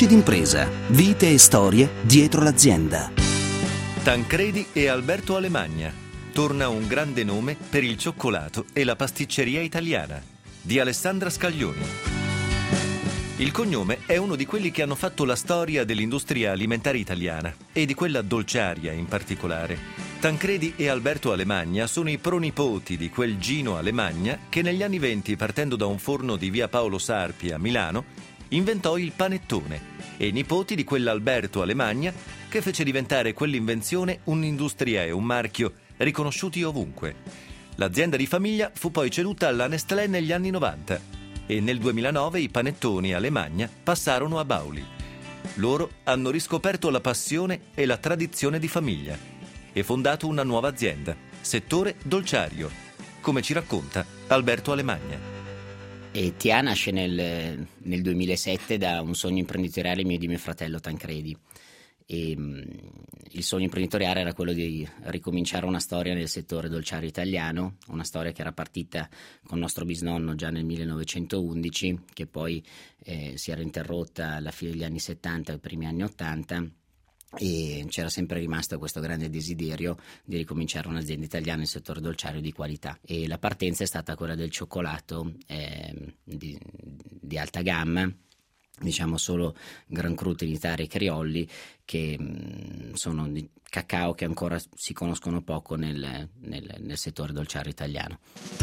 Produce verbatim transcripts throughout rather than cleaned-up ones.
Voci d'impresa, vite e storie dietro l'azienda. Tancredi e Alberto Alemagna. Torna un grande nome per il cioccolato e la pasticceria italiana, di Alessandra Scaglioni. Il cognome è uno di quelli che hanno fatto la storia dell'industria alimentare italiana e di quella dolciaria in particolare. Tancredi e Alberto Alemagna sono i pronipoti di quel Gino Alemagna che negli anni venti, partendo da un forno di via Paolo Sarpi a Milano, inventò il panettone, e nipoti di quell'Alberto Alemagna che fece diventare quell'invenzione un'industria e un marchio riconosciuti ovunque. L'azienda di famiglia fu poi ceduta alla Nestlé negli anni novanta e nel duemilanove i panettoni Alemagna passarono a Bauli. Loro hanno riscoperto la passione e la tradizione di famiglia e fondato una nuova azienda, settore dolciario, come ci racconta Alberto Alemagna. E T I A nasce nel, nel duemilasette da un sogno imprenditoriale mio e di mio fratello Tancredi. E, mh, il sogno imprenditoriale era quello di ricominciare una storia nel settore dolciario italiano, una storia che era partita con il nostro bisnonno già nel millenovecentoundici, che poi eh, si era interrotta alla fine degli anni settanta e ai primi anni ottanta, e c'era sempre rimasto questo grande desiderio di ricominciare un'azienda italiana nel settore dolciario di qualità, e la partenza è stata quella del cioccolato eh, di, di alta gamma, diciamo solo Gran Cru, Trinitaria e Criolli, che mh, sono di cacao che ancora si conoscono poco nel, nel, nel settore dolciario italiano.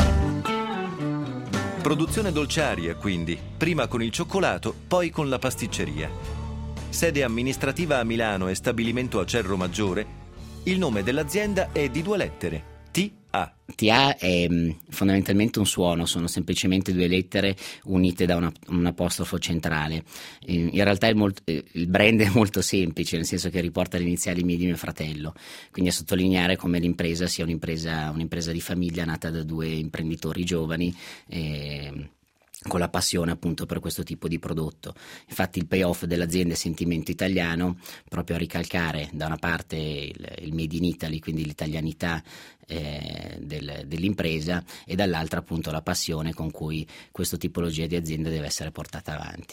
Produzione dolciaria, quindi, prima con il cioccolato, poi con la pasticceria. Sede amministrativa a Milano e stabilimento a Cerro Maggiore, il nome dell'azienda è di due lettere, T A. T A è mh, fondamentalmente un suono, sono semplicemente due lettere unite da una, un apostrofo centrale. In, in realtà il, molto, il brand è molto semplice, nel senso che riporta le iniziali mie di mio fratello, quindi a sottolineare come l'impresa sia un'impresa, un'impresa di famiglia nata da due imprenditori giovani eh, con la passione appunto per questo tipo di prodotto. Infatti il payoff dell'azienda è sentimento italiano, proprio a ricalcare da una parte il, il made in Italy, quindi l'italianità eh, del, dell'impresa, e dall'altra appunto la passione con cui questa tipologia di azienda deve essere portata avanti.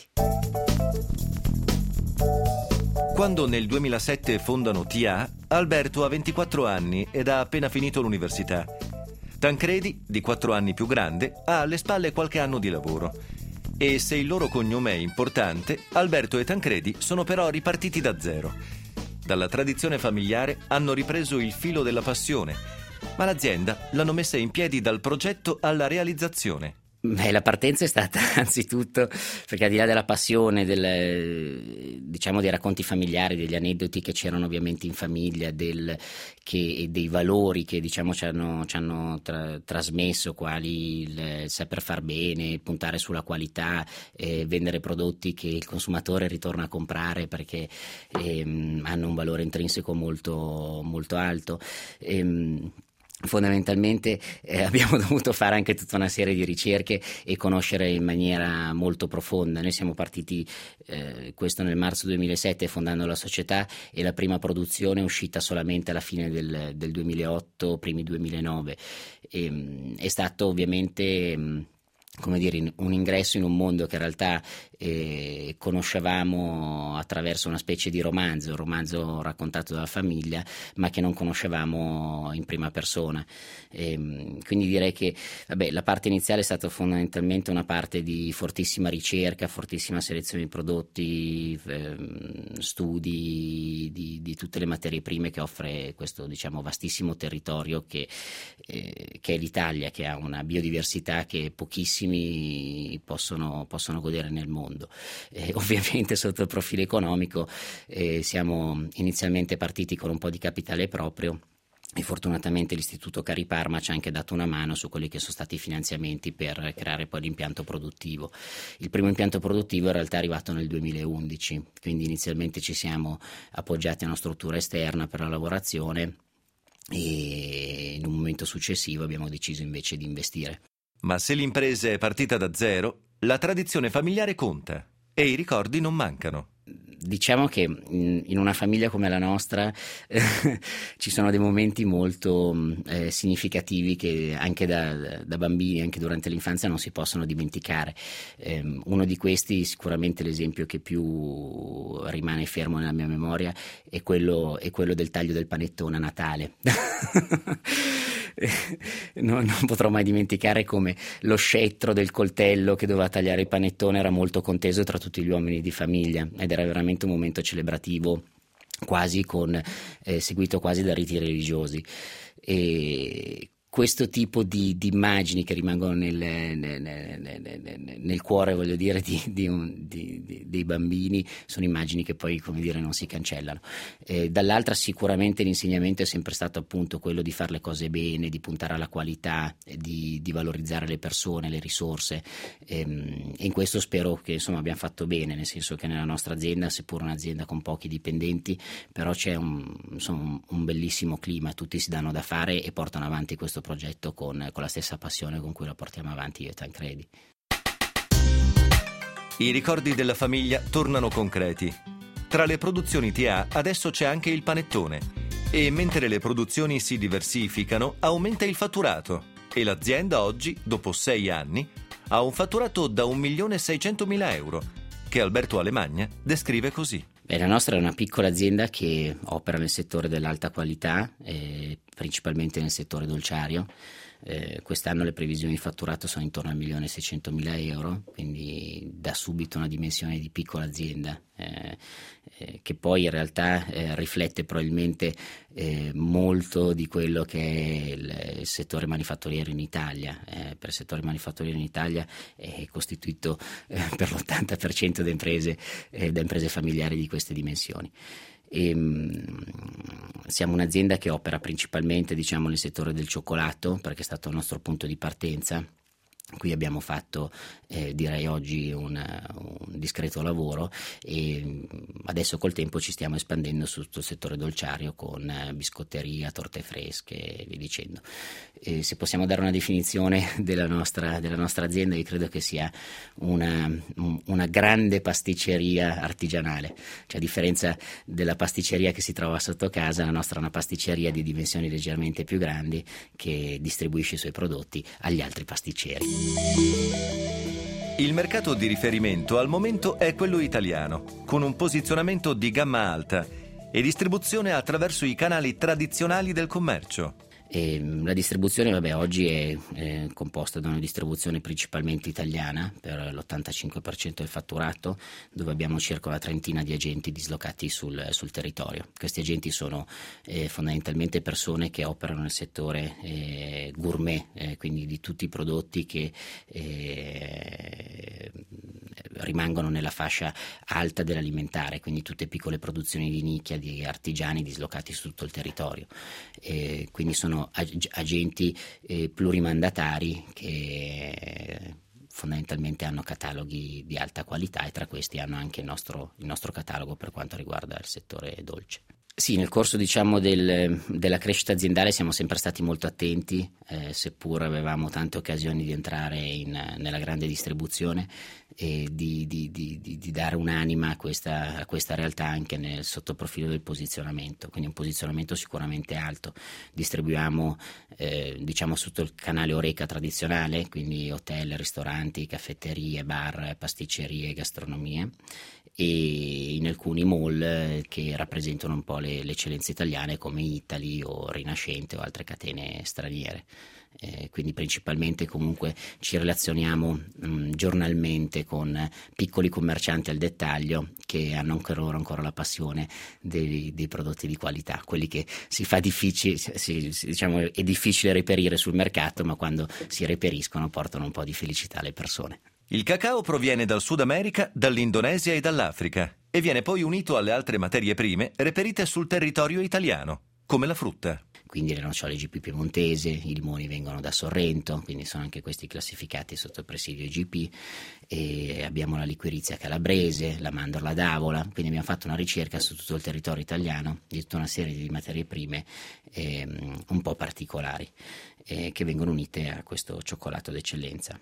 Quando nel duemilasette fondano T A, Alberto ha ventiquattro anni ed ha appena finito l'università. Tancredi, di quattro anni più grande, ha alle spalle qualche anno di lavoro. E se il loro cognome è importante, Alberto e Tancredi sono però ripartiti da zero. Dalla tradizione familiare hanno ripreso il filo della passione, ma l'azienda l'hanno messa in piedi dal progetto alla realizzazione. Beh, la partenza è stata anzitutto perché, al di là della passione, del, diciamo dei racconti familiari, degli aneddoti che c'erano ovviamente in famiglia, del, che, dei valori che diciamo ci hanno, ci hanno tra, trasmesso, quali il saper far bene, puntare sulla qualità, eh, vendere prodotti che il consumatore ritorna a comprare perché ehm, hanno un valore intrinseco molto, molto alto. Ehm, Fondamentalmente eh, abbiamo dovuto fare anche tutta una serie di ricerche e conoscere in maniera molto profonda. Noi siamo partiti eh, questo nel marzo duemilasette fondando la società, e la prima produzione è uscita solamente alla fine del, del duemilaotto, primi duemilanove. E, è stato ovviamente come dire, un ingresso in un mondo che in realtà eh, conoscevamo attraverso una specie di romanzo, un romanzo raccontato dalla famiglia, ma che non conoscevamo in prima persona. E, quindi direi che vabbè, la parte iniziale è stata fondamentalmente una parte di fortissima ricerca, fortissima selezione di prodotti, eh, studi di, di tutte le materie prime che offre questo, diciamo, vastissimo territorio che, eh, che è l'Italia, che ha una biodiversità che pochissimi possono, possono godere nel mondo. Eh, ovviamente sotto il profilo economico eh, siamo inizialmente partiti con un po' di capitale proprio, e fortunatamente l'Istituto Cariparma ci ha anche dato una mano su quelli che sono stati i finanziamenti per creare poi l'impianto produttivo. Il primo impianto produttivo in realtà è arrivato nel duemilaundici, quindi inizialmente ci siamo appoggiati a una struttura esterna per la lavorazione, e in un momento successivo abbiamo deciso invece di investire. Ma se l'impresa è partita da zero, la tradizione familiare conta e i ricordi non mancano. diciamo che in, in una famiglia come la nostra eh, ci sono dei momenti molto eh, significativi che anche da, da bambini, anche durante l'infanzia, non si possono dimenticare. Eh, uno di questi, sicuramente l'esempio che più rimane fermo nella mia memoria, è quello, è quello del taglio del panettone a Natale. Non, non potrò mai dimenticare come lo scettro del coltello che doveva tagliare il panettone era molto conteso tra tutti gli uomini di famiglia, ed era veramente un momento celebrativo, quasi con eh, seguito quasi da riti religiosi. E questo tipo di, di immagini che rimangono nel, nel, nel, nel cuore, voglio dire, di, di un, di, di, dei bambini, sono immagini che poi, come dire, non si cancellano. Eh, dall'altra sicuramente l'insegnamento è sempre stato appunto quello di fare le cose bene, di puntare alla qualità, di, di valorizzare le persone, le risorse, ehm, e in questo spero che insomma abbiamo fatto bene, nel senso che nella nostra azienda, seppur un'azienda con pochi dipendenti, però c'è un, insomma, un, un bellissimo clima, tutti si danno da fare e portano avanti questo progetto con, con la stessa passione con cui lo portiamo avanti io e Tancredi. I ricordi della famiglia tornano concreti. Tra le produzioni T A adesso c'è anche il panettone, e mentre le produzioni si diversificano aumenta il fatturato, e l'azienda oggi, dopo sei anni, ha un fatturato da un milione seicentomila euro, che Alberto Alemagna descrive così. Beh, la nostra è una piccola azienda che opera nel settore dell'alta qualità, eh, principalmente nel settore dolciario. Eh, quest'anno le previsioni di fatturato sono intorno al milione seicentomila euro, quindi da subito una dimensione di piccola azienda, eh, eh, che poi in realtà eh, riflette probabilmente eh, molto di quello che è il, il settore manifatturiero in Italia. Eh, per il settore manifatturiero in Italia è costituito eh, per l'ottanta per cento da imprese, eh, da imprese familiari di queste dimensioni. E, um, siamo un'azienda che opera principalmente, diciamo, nel settore del cioccolato, perché è stato il nostro punto di partenza. Qui abbiamo fatto eh, direi oggi un, un discreto lavoro, e adesso col tempo ci stiamo espandendo su tutto il settore dolciario con eh, biscotteria, torte fresche e via dicendo. E se possiamo dare una definizione della nostra, della nostra azienda, io credo che sia una, una grande pasticceria artigianale, cioè a differenza della pasticceria che si trova sotto casa, la nostra è una pasticceria di dimensioni leggermente più grandi che distribuisce i suoi prodotti agli altri pasticceri. Il mercato di riferimento al momento è quello italiano, con un posizionamento di gamma alta e distribuzione attraverso i canali tradizionali del commercio. E la distribuzione, vabbè, oggi è, è composta da una distribuzione principalmente italiana per l'ottantacinque per cento del fatturato, dove abbiamo circa una trentina di agenti dislocati sul, sul territorio. Questi agenti sono eh, fondamentalmente persone che operano nel settore eh, gourmet, eh, quindi di tutti i prodotti che eh, rimangono nella fascia alta dell'alimentare, quindi tutte piccole produzioni di nicchia di artigiani dislocati su tutto il territorio. Eh, quindi sono ag- agenti eh, plurimandatari che fondamentalmente hanno cataloghi di alta qualità, e tra questi hanno anche il nostro, il nostro catalogo per quanto riguarda il settore dolce. Sì, nel corso diciamo del, della crescita aziendale siamo sempre stati molto attenti, eh, seppur avevamo tante occasioni di entrare in, nella grande distribuzione, e di, di, di, di dare un'anima a questa, a questa realtà anche nel sottoprofilo del posizionamento, quindi un posizionamento sicuramente alto. Distribuiamo eh, diciamo sotto il canale Horeca tradizionale, quindi hotel, ristoranti, caffetterie, bar, pasticcerie, gastronomie, e in alcuni mall che rappresentano un po' le, le eccellenze italiane come Italy o Rinascente o altre catene straniere. Eh, quindi principalmente comunque ci relazioniamo mh, giornalmente con piccoli commercianti al dettaglio che hanno anche loro ancora la passione dei, dei prodotti di qualità, quelli che si fa difficile, si, si, diciamo, è difficile reperire sul mercato, ma quando si reperiscono portano un po' di felicità alle persone. Il cacao proviene dal Sud America, dall'Indonesia e dall'Africa, e viene poi unito alle altre materie prime reperite sul territorio italiano, come la frutta. Quindi le nocciole G P piemontese, i limoni vengono da Sorrento, quindi sono anche questi classificati sotto il presidio G P, e abbiamo la liquirizia calabrese, la mandorla d'Avola, quindi abbiamo fatto una ricerca su tutto il territorio italiano di tutta una serie di materie prime eh, un po' particolari eh, che vengono unite a questo cioccolato d'eccellenza.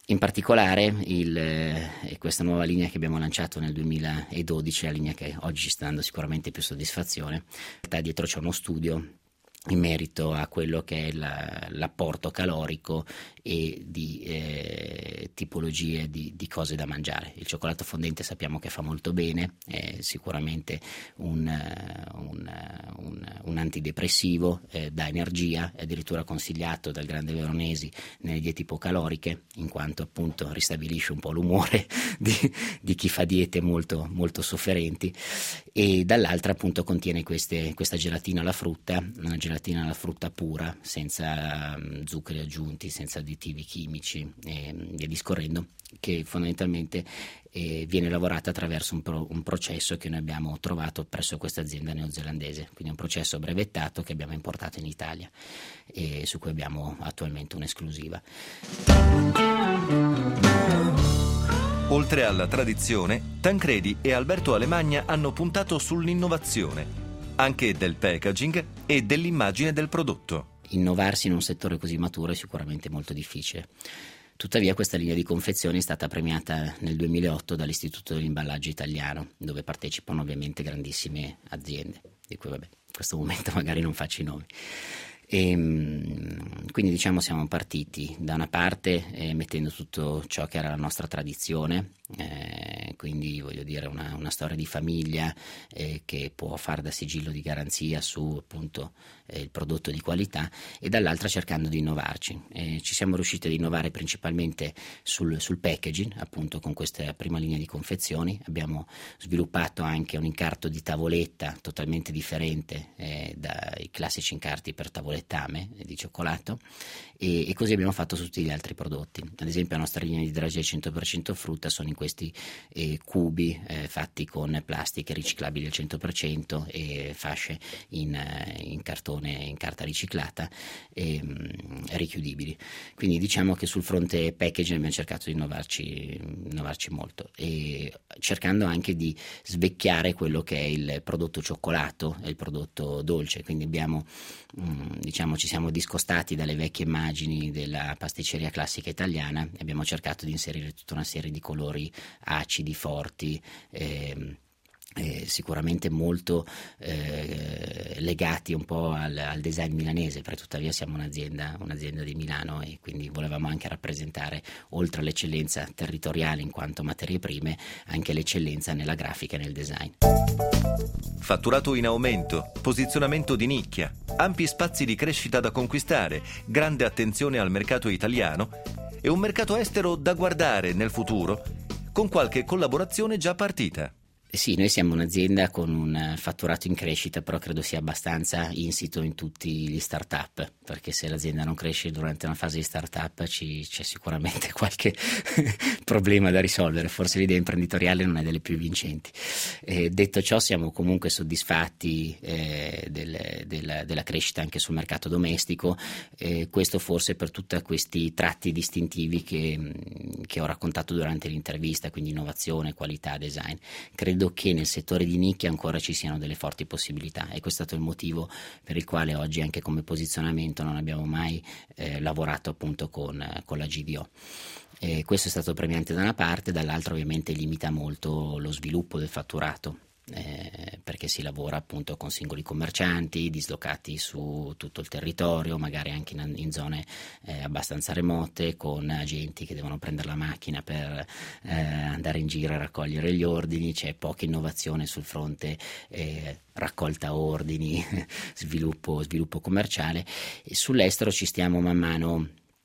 In particolare il, eh, questa nuova linea che abbiamo lanciato nel duemiladodici, la linea che oggi ci sta dando sicuramente più soddisfazione. In realtà dietro c'è uno studio in merito a quello che è la, l'apporto calorico e di eh, tipologie di, di cose da mangiare. Il cioccolato fondente sappiamo che fa molto bene, è sicuramente un, un, un, un antidepressivo, eh, dà energia, è addirittura consigliato dal grande Veronesi nelle diete ipocaloriche, in quanto appunto ristabilisce un po' l'umore di, di chi fa diete molto, molto sofferenti, e dall'altra appunto contiene queste, questa gelatina alla frutta, una gelatina alla frutta pura, senza um, zuccheri aggiunti, senza additivi chimici e via discorrendo, che fondamentalmente eh, viene lavorata attraverso un, pro, un processo che noi abbiamo trovato presso questa azienda neozelandese, quindi un processo brevettato che abbiamo importato in Italia e su cui abbiamo attualmente un'esclusiva. Oltre alla tradizione, Tancredi e Alberto Alemagna hanno puntato sull'innovazione, anche del packaging e dell'immagine del prodotto. Innovarsi in un settore così maturo è sicuramente molto difficile. Tuttavia questa linea di confezioni è stata premiata nel duemilaotto dall'Istituto dell'Imballaggio Italiano, dove partecipano ovviamente grandissime aziende, di cui vabbè, in questo momento magari non faccio i nomi. E, quindi diciamo siamo partiti da una parte eh, mettendo tutto ciò che era la nostra tradizione, eh, quindi voglio dire una, una storia di famiglia eh, che può fare da sigillo di garanzia su appunto eh, il prodotto di qualità, e dall'altra cercando di innovarci. Eh, ci siamo riusciti ad innovare principalmente sul, sul packaging, appunto con questa prima linea di confezioni. Abbiamo sviluppato anche un incarto di tavoletta totalmente differente eh, dai classici incarti per tavoletta di cioccolato, e, e così abbiamo fatto su tutti gli altri prodotti. Ad esempio la nostra linea di dragée cento per cento frutta sono in questi eh, cubi eh, fatti con plastiche riciclabili al cento per cento e fasce in, in cartone, in carta riciclata e mh, richiudibili. Quindi diciamo che sul fronte packaging abbiamo cercato di innovarci, innovarci molto, e cercando anche di svecchiare quello che è il prodotto cioccolato e il prodotto dolce. Quindi abbiamo mh, diciamo ci siamo discostati dalle vecchie immagini della pasticceria classica italiana e abbiamo cercato di inserire tutta una serie di colori acidi, forti, eh, eh, sicuramente molto eh, legati un po' al, al design milanese, perché tuttavia siamo un'azienda, un'azienda di Milano, e quindi volevamo anche rappresentare, oltre all'eccellenza territoriale in quanto materie prime, anche l'eccellenza nella grafica e nel design. Fatturato in aumento, posizionamento di nicchia, ampi spazi di crescita da conquistare, grande attenzione al mercato italiano e un mercato estero da guardare nel futuro, con qualche collaborazione già partita. Sì, noi siamo un'azienda con un fatturato in crescita, però credo sia abbastanza insito in tutti gli start-up, perché se l'azienda non cresce durante una fase di start-up ci, c'è sicuramente qualche problema da risolvere, forse l'idea imprenditoriale non è delle più vincenti. Eh, detto ciò, siamo comunque soddisfatti eh, del, del, della crescita anche sul mercato domestico, eh, questo forse per tutti questi tratti distintivi che, che ho raccontato durante l'intervista, quindi innovazione, qualità, design. Credo che nel settore di nicchia ancora ci siano delle forti possibilità, e questo è stato il motivo per il quale oggi anche come posizionamento non abbiamo mai eh, lavorato appunto con, con la G D O. Eh, questo è stato premiante da una parte, dall'altra ovviamente limita molto lo sviluppo del fatturato. Eh, perché si lavora appunto con singoli commercianti dislocati su tutto il territorio, magari anche in, in zone eh, abbastanza remote, con agenti che devono prendere la macchina per eh, andare in giro a raccogliere gli ordini. C'è poca innovazione sul fronte eh, raccolta ordini, sviluppo, sviluppo commerciale, e sull'estero ci stiamo man mano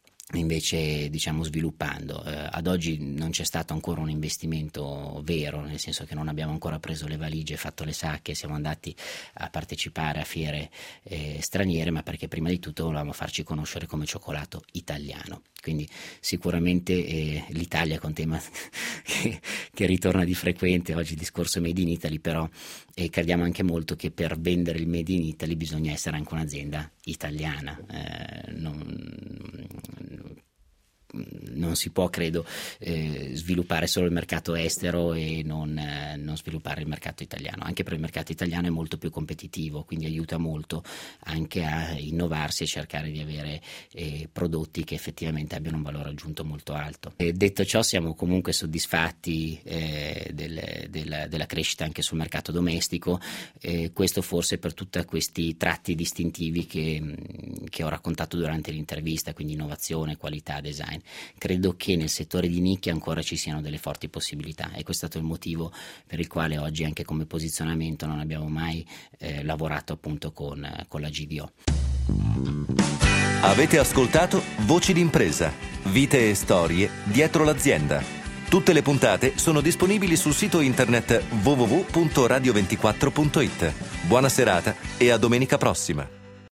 invece diciamo sviluppando. Eh, ad oggi non c'è stato ancora un investimento vero, nel senso che non abbiamo ancora preso le valigie, fatto le sacche, siamo andati a partecipare a fiere eh, straniere, ma perché prima di tutto volevamo farci conoscere come cioccolato italiano. Quindi sicuramente eh, l'Italia è un tema che, che ritorna di frequente oggi, il discorso Made in Italy, però eh, crediamo anche molto che per vendere il Made in Italy bisogna essere anche un'azienda italiana, eh, non, non si può, credo, eh, sviluppare solo il mercato estero e non, eh, non sviluppare il mercato italiano, anche perché il mercato italiano è molto più competitivo, quindi aiuta molto anche a innovarsi e cercare di avere eh, prodotti che effettivamente abbiano un valore aggiunto molto alto. E detto ciò, siamo comunque soddisfatti eh, del, del, della crescita anche sul mercato domestico, eh, questo forse per tutti questi tratti distintivi che, che ho raccontato durante l'intervista, quindi innovazione, qualità, design. Credo che nel settore di nicchia ancora ci siano delle forti possibilità e questo è stato il motivo per il quale oggi anche come posizionamento non abbiamo mai eh, lavorato appunto con, con la G D O. Avete ascoltato Voci d'impresa, vite e storie dietro l'azienda. Tutte le puntate sono disponibili sul sito internet w w w punto radio ventiquattro punto it. Buona serata e a domenica prossima.